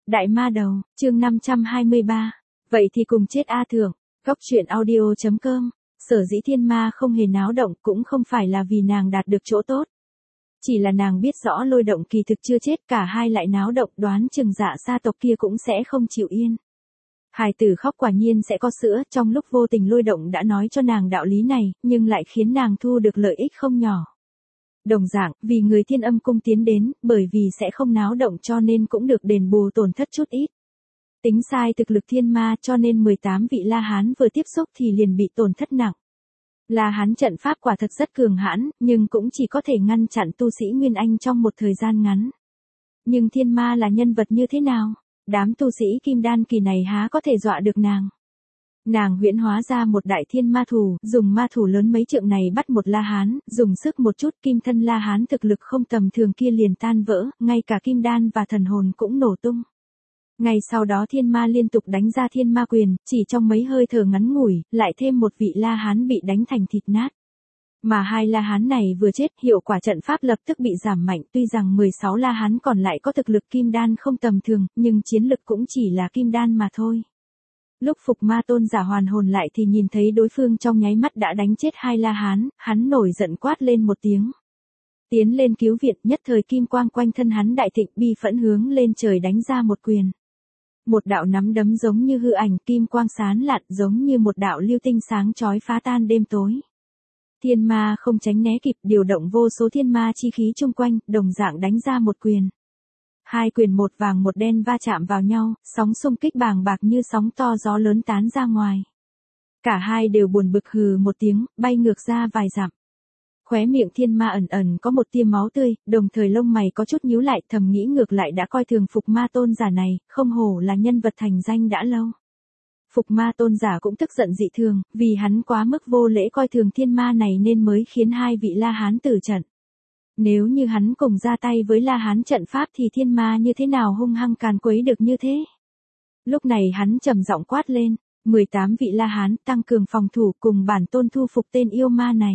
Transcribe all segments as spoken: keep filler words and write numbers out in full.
Đại ma đầu, chương năm trăm hai mươi ba. Vậy thì cùng chết A Thượng. Góc truyện audio chấm com. Sở dĩ thiên ma không hề náo động cũng không phải là vì nàng đạt được chỗ tốt. Chỉ là nàng biết rõ lôi động kỳ thực chưa chết, cả hai lại náo động, đoán chừng Dạ gia tộc kia cũng sẽ không chịu yên. Hài tử khóc quả nhiên sẽ có sữa, trong lúc vô tình lôi động đã nói cho nàng đạo lý này, nhưng lại khiến nàng thu được lợi ích không nhỏ. Đồng dạng, vì người Thiên Âm cung tiến đến, bởi vì sẽ không náo động cho nên cũng được đền bù tổn thất chút ít. Tính sai thực lực thiên ma cho nên mười tám vị La Hán vừa tiếp xúc thì liền bị tổn thất nặng. La Hán trận pháp quả thật rất cường hãn, nhưng cũng chỉ có thể ngăn chặn tu sĩ Nguyên Anh trong một thời gian ngắn. Nhưng thiên ma là nhân vật như thế nào? Đám tu sĩ kim đan kỳ này há có thể dọa được nàng. Nàng huyễn hóa ra một đại thiên ma thủ, dùng ma thủ lớn mấy trượng này bắt một La Hán, dùng sức một chút kim thân La Hán thực lực không tầm thường kia liền tan vỡ, ngay cả kim đan và thần hồn cũng nổ tung. Ngay sau đó thiên ma liên tục đánh ra thiên ma quyền, chỉ trong mấy hơi thở ngắn ngủi, lại thêm một vị La Hán bị đánh thành thịt nát. Mà hai La Hán này vừa chết, hiệu quả trận pháp lập tức bị giảm mạnh, tuy rằng mười sáu La Hán còn lại có thực lực kim đan không tầm thường, nhưng chiến lực cũng chỉ là kim đan mà thôi. Lúc Phục Ma Tôn giả hoàn hồn lại thì nhìn thấy đối phương trong nháy mắt đã đánh chết hai La Hán, hắn nổi giận quát lên một tiếng. Tiến lên cứu viện, nhất thời kim quang quanh thân hắn đại thịnh, bi phẫn hướng lên trời đánh ra một quyền. Một đạo nắm đấm giống như hư ảnh, kim quang sáng lạn giống như một đạo lưu tinh sáng chói phá tan đêm tối. Thiên ma không tránh né kịp, điều động vô số thiên ma chi khí chung quanh, đồng dạng đánh ra một quyền. Hai quyền một vàng một đen va chạm vào nhau, sóng xung kích bàng bạc như sóng to gió lớn tán ra ngoài. Cả hai đều buồn bực hừ một tiếng, bay ngược ra vài dặm. Khóe miệng thiên ma ẩn ẩn có một tia máu tươi, đồng thời lông mày có chút nhíu lại, thầm nghĩ ngược lại đã coi thường Phục Ma Tôn giả này, không hổ là nhân vật thành danh đã lâu. Phục Ma Tôn giả cũng tức giận dị thường, vì hắn quá mức vô lễ coi thường thiên ma này nên mới khiến hai vị La Hán tử trận. Nếu như hắn cùng ra tay với La Hán trận pháp thì thiên ma như thế nào hung hăng càn quấy được như thế. Lúc này hắn trầm giọng quát lên, mười tám vị La Hán tăng cường phòng thủ cùng bản tôn thu phục tên yêu ma này.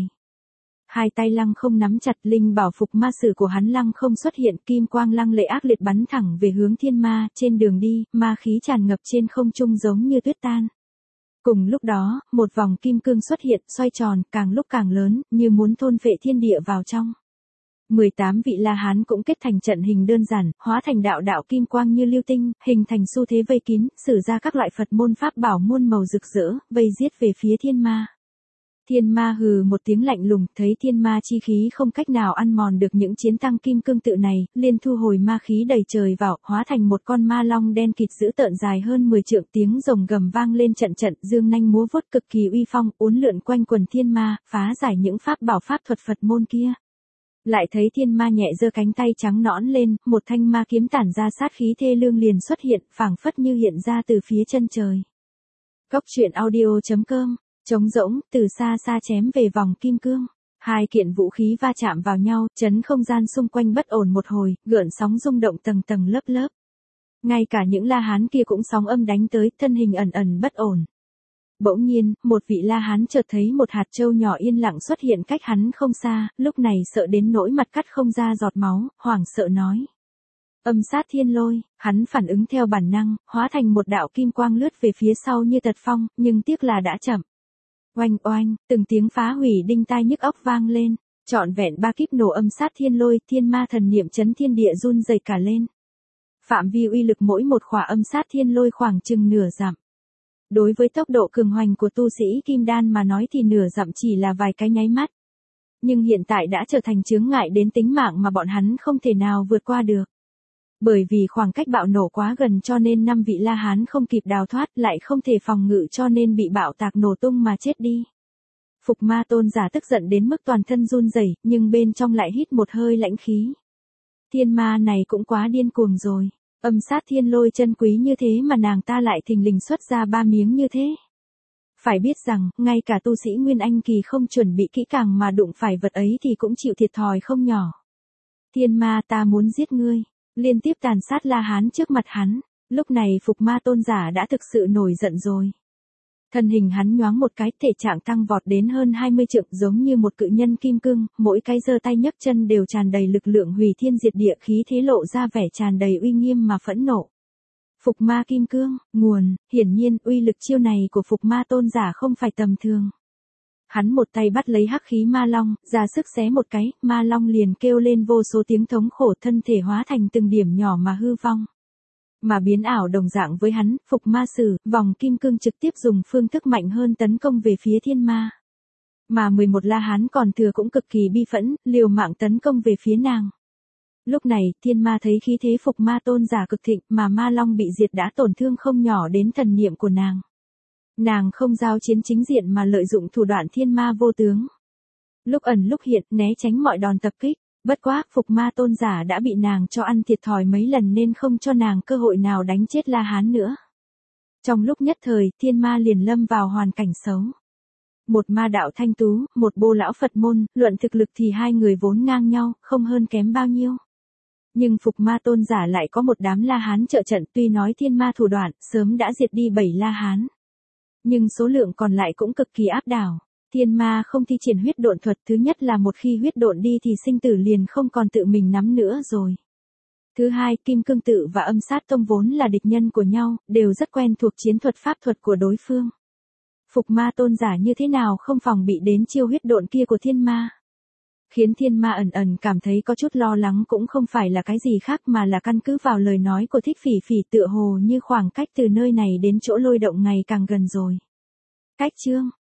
Hai tay lăng không nắm chặt, linh bảo phục ma sử của hắn lăng không xuất hiện, kim quang lăng lệ ác liệt bắn thẳng về hướng thiên ma, trên đường đi, ma khí tràn ngập trên không trung giống như tuyết tan. Cùng lúc đó, một vòng kim cương xuất hiện, xoay tròn, càng lúc càng lớn, như muốn thôn phệ thiên địa vào trong. mười tám vị La Hán cũng kết thành trận hình đơn giản, hóa thành đạo đạo kim quang như lưu tinh, hình thành xu thế vây kín, sử ra các loại Phật môn pháp bảo muôn màu rực rỡ, vây giết về phía thiên ma. Thiên ma hừ một tiếng lạnh lùng, thấy thiên ma chi khí không cách nào ăn mòn được những chiến tăng kim cương tự này, liền thu hồi ma khí đầy trời vào, hóa thành một con ma long đen kịt dữ tợn dài hơn mười trượng, tiếng rồng gầm vang lên trận trận, dương nanh múa vuốt cực kỳ uy phong, uốn lượn quanh quần thiên ma, phá giải những pháp bảo pháp thuật Phật môn kia. Lại thấy thiên ma nhẹ giơ cánh tay trắng nõn lên, một thanh ma kiếm tản ra sát khí thê lương liền xuất hiện, phảng phất như hiện ra từ phía chân trời. Góc truyện audio chấm com. Trống rỗng, từ xa xa chém về vòng kim cương. Hai kiện vũ khí va chạm vào nhau, chấn không gian xung quanh bất ổn một hồi, gợn sóng rung động tầng tầng lớp lớp. Ngay cả những La Hán kia cũng sóng âm đánh tới, thân hình ẩn ẩn bất ổn. Bỗng nhiên, một vị La Hán chợt thấy một hạt châu nhỏ yên lặng xuất hiện cách hắn không xa, lúc này sợ đến nỗi mặt cắt không ra giọt máu, hoảng sợ nói. Âm sát thiên lôi, hắn phản ứng theo bản năng, hóa thành một đạo kim quang lướt về phía sau như tật phong, nhưng tiếc là đã chậm. Oanh oanh, từng tiếng phá hủy đinh tai nhức óc vang lên, trọn vẹn ba kíp nổ âm sát thiên lôi, thiên ma thần niệm chấn thiên địa run rẩy cả lên. Phạm vi uy lực mỗi một khỏa âm sát thiên lôi khoảng chừng nửa dặm. Đối với tốc độ cường hoành của tu sĩ kim đan mà nói thì nửa dặm chỉ là vài cái nháy mắt. Nhưng hiện tại đã trở thành chướng ngại đến tính mạng mà bọn hắn không thể nào vượt qua được. Bởi vì khoảng cách bạo nổ quá gần cho nên năm vị La Hán không kịp đào thoát, lại không thể phòng ngự cho nên bị bạo tạc nổ tung mà chết đi. Phục Ma Tôn giả tức giận đến mức toàn thân run rẩy, nhưng bên trong lại hít một hơi lãnh khí. Thiên ma này cũng quá điên cuồng rồi, âm sát thiên lôi chân quý như thế mà nàng ta lại thình lình xuất ra ba miếng như thế. Phải biết rằng, ngay cả tu sĩ Nguyên Anh kỳ không chuẩn bị kỹ càng mà đụng phải vật ấy thì cũng chịu thiệt thòi không nhỏ. Thiên ma, ta muốn giết ngươi. Liên tiếp tàn sát La Hán trước mặt hắn, lúc này Phục Ma Tôn giả đã thực sự nổi giận rồi. Thân hình hắn nhoáng một cái, thể trạng tăng vọt đến hơn hai mươi trượng giống như một cự nhân kim cương, mỗi cái giơ tay nhấc chân đều tràn đầy lực lượng hủy thiên diệt địa, khí thế lộ ra vẻ tràn đầy uy nghiêm mà phẫn nộ. Phục ma kim cương, nguồn, hiển nhiên uy lực chiêu này của phục ma tôn giả không phải tầm thường. Hắn một tay bắt lấy hắc khí ma long, ra sức xé một cái, ma long liền kêu lên vô số tiếng thống khổ, thân thể hóa thành từng điểm nhỏ mà hư vong. Mà biến ảo đồng dạng với hắn, phục ma sử, vòng kim cương trực tiếp dùng phương thức mạnh hơn tấn công về phía thiên ma. Mà mười một la hán còn thừa cũng cực kỳ bi phẫn, liều mạng tấn công về phía nàng. Lúc này, thiên ma thấy khí thế phục ma tôn giả cực thịnh, mà ma long bị diệt đã tổn thương không nhỏ đến thần niệm của nàng. Nàng không giao chiến chính diện mà lợi dụng thủ đoạn thiên ma vô tướng. Lúc ẩn lúc hiện, né tránh mọi đòn tập kích, bất quá, phục ma tôn giả đã bị nàng cho ăn thiệt thòi mấy lần nên không cho nàng cơ hội nào đánh chết la hán nữa. Trong lúc nhất thời, thiên ma liền lâm vào hoàn cảnh xấu. Một ma đạo thanh tú, một bô lão Phật môn, luận thực lực thì hai người vốn ngang nhau, không hơn kém bao nhiêu. Nhưng phục ma tôn giả lại có một đám la hán trợ trận, tuy nói thiên ma thủ đoạn, sớm đã diệt đi bảy la hán. Nhưng số lượng còn lại cũng cực kỳ áp đảo. Thiên ma không thi triển huyết độn thuật, thứ nhất là một khi huyết độn đi thì sinh tử liền không còn tự mình nắm nữa rồi. Thứ hai, Kim Cương Tự và Âm Sát Tông vốn là địch nhân của nhau, đều rất quen thuộc chiến thuật pháp thuật của đối phương. Phục ma tôn giả như thế nào không phòng bị đến chiêu huyết độn kia của thiên ma. Khiến thiên ma ẩn ẩn cảm thấy có chút lo lắng cũng không phải là cái gì khác mà là căn cứ vào lời nói của Thích Phỉ Phỉ, tựa hồ như khoảng cách từ nơi này đến chỗ lôi động ngày càng gần rồi. Cách chương